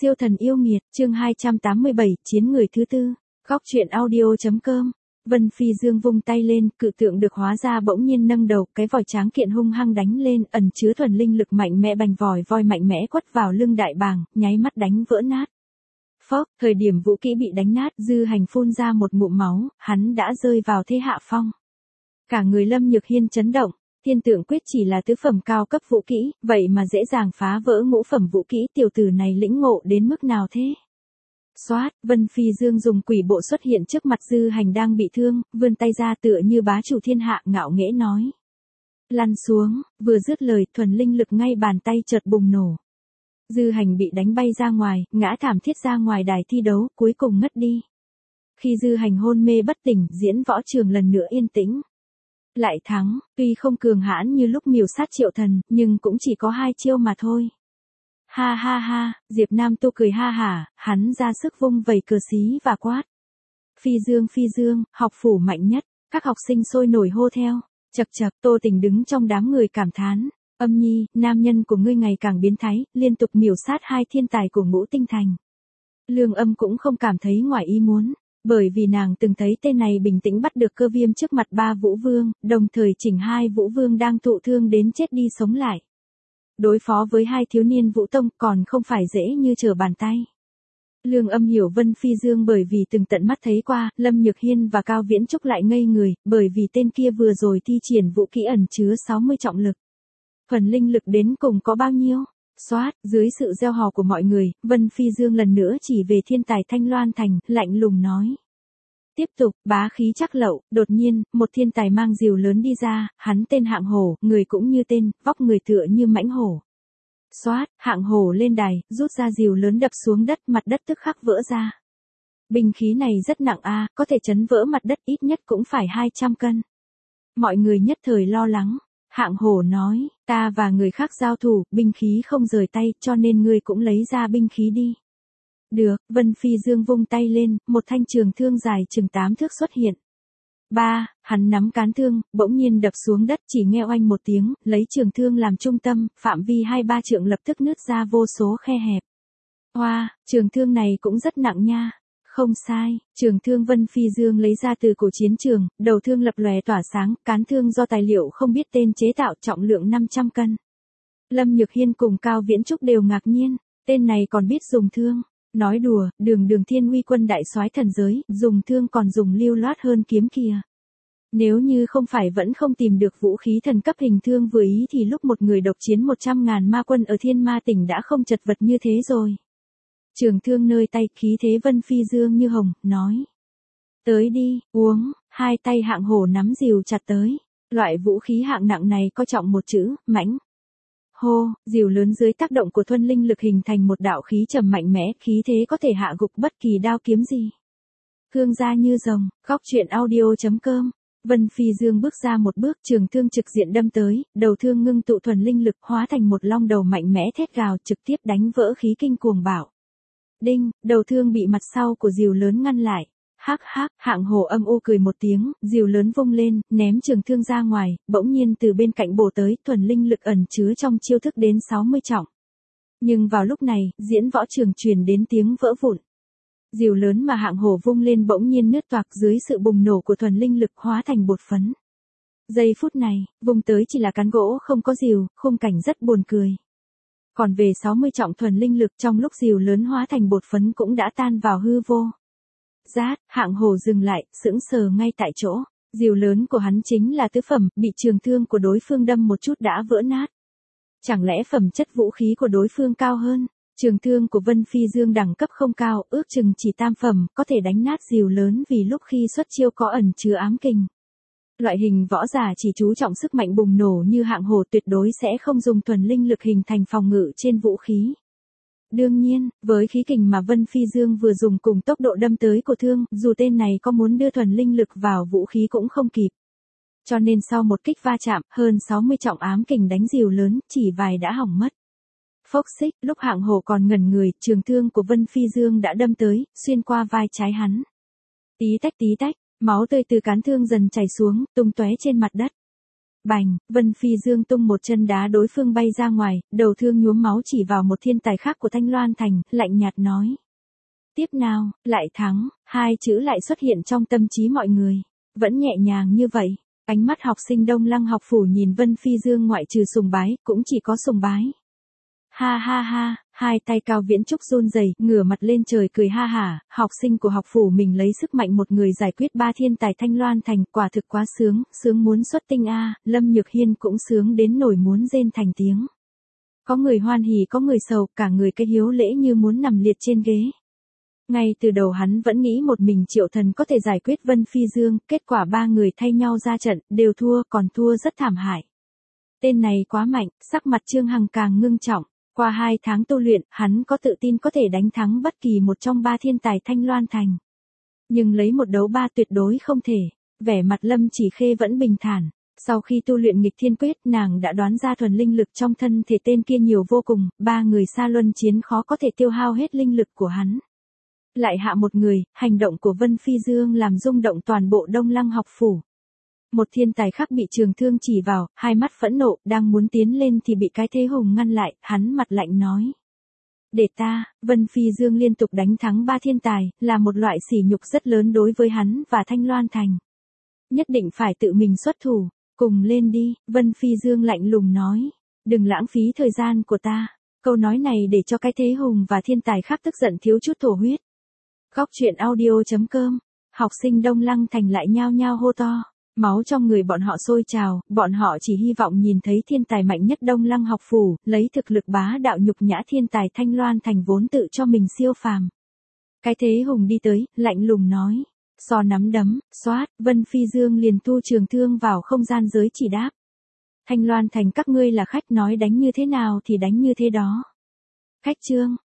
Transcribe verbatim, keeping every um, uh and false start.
Siêu thần yêu nghiệt, chương hai trăm tám mươi bảy, chiến người thứ tư. Góc truyện audio.com. Vân Phi Dương vung tay lên, cự tượng được hóa ra bỗng nhiên nâng đầu, cái vòi tráng kiện hung hăng đánh lên, ẩn chứa thuần linh lực mạnh mẽ bành vòi voi mạnh mẽ quất vào lưng đại bàng, nháy mắt đánh vỡ nát. Phốc, thời điểm vũ kỹ bị đánh nát, Dư Hành phun ra một ngụm máu, hắn đã rơi vào thế hạ phong. Cả người Lâm Nhược Hiên chấn động. Thiên tượng quyết chỉ là tứ phẩm cao cấp vũ kỹ, vậy mà dễ dàng phá vỡ ngũ phẩm vũ kỹ, tiểu tử này lĩnh ngộ đến mức nào thế? Xoát, Vân Phi Dương dùng quỷ bộ xuất hiện trước mặt Dư Hành đang bị thương, vươn tay ra tựa như bá chủ thiên hạ, ngạo nghễ nói. Lăn xuống, vừa dứt lời, thuần linh lực ngay bàn tay chợt bùng nổ. Dư Hành bị đánh bay ra ngoài, ngã thảm thiết ra ngoài đài thi đấu, cuối cùng ngất đi. Khi Dư Hành hôn mê bất tỉnh, diễn võ trường lần nữa yên tĩnh. Lại thắng, tuy không cường hãn như lúc miểu sát Triệu Thần, nhưng cũng chỉ có hai chiêu mà thôi. Ha ha ha, Diệp Nam Tu cười ha hả, hắn ra sức vung vẩy cờ xí và quát. Phi Dương Phi Dương, học phủ mạnh nhất, các học sinh sôi nổi hô theo. Chậc chậc, Tô Tình đứng trong đám người cảm thán. Âm Nhi, nam nhân của ngươi ngày càng biến thái, liên tục miểu sát hai thiên tài của Ngũ Tinh Thành. Lương Âm cũng không cảm thấy ngoài ý muốn. Bởi vì nàng từng thấy tên này bình tĩnh bắt được Cơ Viêm trước mặt ba vũ vương, đồng thời chỉnh hai vũ vương đang thụ thương đến chết đi sống lại. Đối phó với hai thiếu niên vũ tông còn không phải dễ như trở bàn tay. Lương Âm hiểu Vân Phi Dương bởi vì từng tận mắt thấy qua, Lâm Nhược Hiên và Cao Viễn Trúc lại ngây người, bởi vì tên kia vừa rồi thi triển vũ kỹ ẩn chứa sáu mươi trọng lực. Phần linh lực đến cùng có bao nhiêu? Xoát, dưới sự reo hò của mọi người, Vân Phi Dương lần nữa chỉ về thiên tài Thanh Loan Thành, lạnh lùng nói. Tiếp tục, bá khí chắc lậu, đột nhiên, một thiên tài mang rìu lớn đi ra, hắn tên Hạng Hổ, người cũng như tên, vóc người tựa như mãnh hổ. Xoát, Hạng Hổ lên đài, rút ra rìu lớn đập xuống đất, mặt đất tức khắc vỡ ra. Binh khí này rất nặng a, có thể chấn vỡ mặt đất ít nhất cũng phải hai trăm cân. Mọi người nhất thời lo lắng. Hạng Hổ nói, ta và người khác giao thủ, binh khí không rời tay, cho nên ngươi cũng lấy ra binh khí đi. Được, Vân Phi Dương vung tay lên, một thanh trường thương dài chừng tám thước xuất hiện. Ba, hắn nắm cán thương, bỗng nhiên đập xuống đất, chỉ nghe oanh một tiếng, lấy trường thương làm trung tâm, phạm vi hai ba trượng lập tức nứt ra vô số khe hẹp. Hoa, trường thương này cũng rất nặng nha. Không sai, trường thương Vân Phi Dương lấy ra từ cổ chiến trường, đầu thương lập lòe tỏa sáng, cán thương do tài liệu không biết tên chế tạo, trọng lượng năm trăm cân. Lâm Nhược Hiên cùng Cao Viễn Trúc đều ngạc nhiên, tên này còn biết dùng thương. Nói đùa, đường đường thiên uy quân đại soái thần giới, dùng thương còn dùng lưu loát hơn kiếm kìa. Nếu như không phải vẫn không tìm được vũ khí thần cấp hình thương vừa ý thì lúc một người độc chiến một trăm ngàn ma quân ở Thiên Ma tỉnh đã không chật vật như thế rồi. Trường thương nơi tay, khí thế Vân Phi Dương như hồng, nói. Tới đi, uống, hai tay Hạng Hổ nắm rìu chặt tới. Loại vũ khí hạng nặng này có trọng một chữ, mãnh. Hô, rìu lớn dưới tác động của thuần linh lực hình thành một đạo khí trầm mạnh mẽ, khí thế có thể hạ gục bất kỳ đao kiếm gì. Thương ra như rồng, góc truyện audio.com. Vân Phi Dương bước ra một bước, trường thương trực diện đâm tới, đầu thương ngưng tụ thuần linh lực hóa thành một long đầu mạnh mẽ thét gào trực tiếp đánh vỡ khí kinh cuồng bạo. Đinh, đầu thương bị mặt sau của rìu lớn ngăn lại. Hắc hắc, Hạng Hổ âm u cười một tiếng, rìu lớn vung lên, ném trường thương ra ngoài, bỗng nhiên từ bên cạnh bổ tới, thuần linh lực ẩn chứa trong chiêu thức đến sáu mươi trọng. Nhưng vào lúc này, diễn võ trường truyền đến tiếng vỡ vụn. Rìu lớn mà Hạng Hổ vung lên bỗng nhiên nứt toạc dưới sự bùng nổ của thuần linh lực hóa thành bột phấn. Giây phút này, vùng tới chỉ là cán gỗ không có rìu, khung cảnh rất buồn cười. Còn về sáu mươi trọng thuần linh lực trong lúc rìu lớn hóa thành bột phấn cũng đã tan vào hư vô. Rát, Hạng Hổ dừng lại, sững sờ ngay tại chỗ. Rìu lớn của hắn chính là tứ phẩm, bị trường thương của đối phương đâm một chút đã vỡ nát. Chẳng lẽ phẩm chất vũ khí của đối phương cao hơn? Trường thương của Vân Phi Dương đẳng cấp không cao, ước chừng chỉ tam phẩm, có thể đánh nát rìu lớn vì lúc khi xuất chiêu có ẩn chứa ám kình. Loại hình võ giả chỉ chú trọng sức mạnh bùng nổ như Hạng Hổ tuyệt đối sẽ không dùng thuần linh lực hình thành phòng ngự trên vũ khí. Đương nhiên, với khí kình mà Vân Phi Dương vừa dùng cùng tốc độ đâm tới của thương, dù tên này có muốn đưa thuần linh lực vào vũ khí cũng không kịp. Cho nên sau một kích va chạm, hơn sáu mươi trọng ám kình đánh rìu lớn, chỉ vài đã hỏng mất. Phốc xích, lúc Hạng Hổ còn ngẩn người, trường thương của Vân Phi Dương đã đâm tới, xuyên qua vai trái hắn. Tí tách tí tách, máu tươi từ cán thương dần chảy xuống, tung tóe trên mặt đất. Bành, Vân Phi Dương tung một chân đá đối phương bay ra ngoài, đầu thương nhuốm máu chỉ vào một thiên tài khác của Thanh Loan Thành, lạnh nhạt nói. Tiếp nào, lại thắng, hai chữ lại xuất hiện trong tâm trí mọi người. Vẫn nhẹ nhàng như vậy, ánh mắt học sinh Đông Lăng học phủ nhìn Vân Phi Dương ngoại trừ sùng bái, cũng chỉ có sùng bái. Ha ha ha, hai tay Cao Viễn Trúc run rẩy, ngửa mặt lên trời cười ha hả, học sinh của học phủ mình lấy sức mạnh một người giải quyết ba thiên tài Thanh Loan Thành, quả thực quá sướng, sướng muốn xuất tinh a, Lâm Nhược Hiên cũng sướng đến nổi muốn rên thành tiếng. Có người hoan hỉ có người sầu, cả người cái hiếu lễ như muốn nằm liệt trên ghế. Ngay từ đầu hắn vẫn nghĩ một mình Triệu Thần có thể giải quyết Vân Phi Dương, kết quả ba người thay nhau ra trận, đều thua, còn thua rất thảm hại. Tên này quá mạnh, sắc mặt Trương Hằng càng ngưng trọng. Qua hai tháng tu luyện, hắn có tự tin có thể đánh thắng bất kỳ một trong ba thiên tài Thanh Loan Thành. Nhưng lấy một đấu ba tuyệt đối không thể. Vẻ mặt Lâm Chỉ Khê vẫn bình thản. Sau khi tu luyện nghịch thiên quyết, nàng đã đoán ra thuần linh lực trong thân thể tên kia nhiều vô cùng, ba người xa luân chiến khó có thể tiêu hao hết linh lực của hắn. Lại hạ một người, hành động của Vân Phi Dương làm rung động toàn bộ Đông Lăng học phủ. Một thiên tài khác bị Trường Thương chỉ vào, hai mắt phẫn nộ, đang muốn tiến lên thì bị cái Thế Hùng ngăn lại, hắn mặt lạnh nói. Để ta, Vân Phi Dương liên tục đánh thắng ba thiên tài, là một loại sỉ nhục rất lớn đối với hắn và Thanh Loan Thành. Nhất định phải tự mình xuất thủ, cùng lên đi, Vân Phi Dương lạnh lùng nói. Đừng lãng phí thời gian của ta, câu nói này để cho cái Thế Hùng và thiên tài khác tức giận thiếu chút thổ huyết. Góc truyện audio chấm com, học sinh Đông Lăng Thành lại nhao nhao hô to. Máu trong người bọn họ sôi trào, bọn họ chỉ hy vọng nhìn thấy thiên tài mạnh nhất Đông Lăng học phủ, lấy thực lực bá đạo nhục nhã thiên tài Thanh Loan Thành vốn tự cho mình siêu phàm. Cái Thế Hùng đi tới, lạnh lùng nói. So nắm đấm, xoát, Vân Phi Dương liền tu Trường Thương vào không gian giới chỉ đáp. Thanh Loan Thành các ngươi là khách nói đánh như thế nào thì đánh như thế đó. Khách Trương,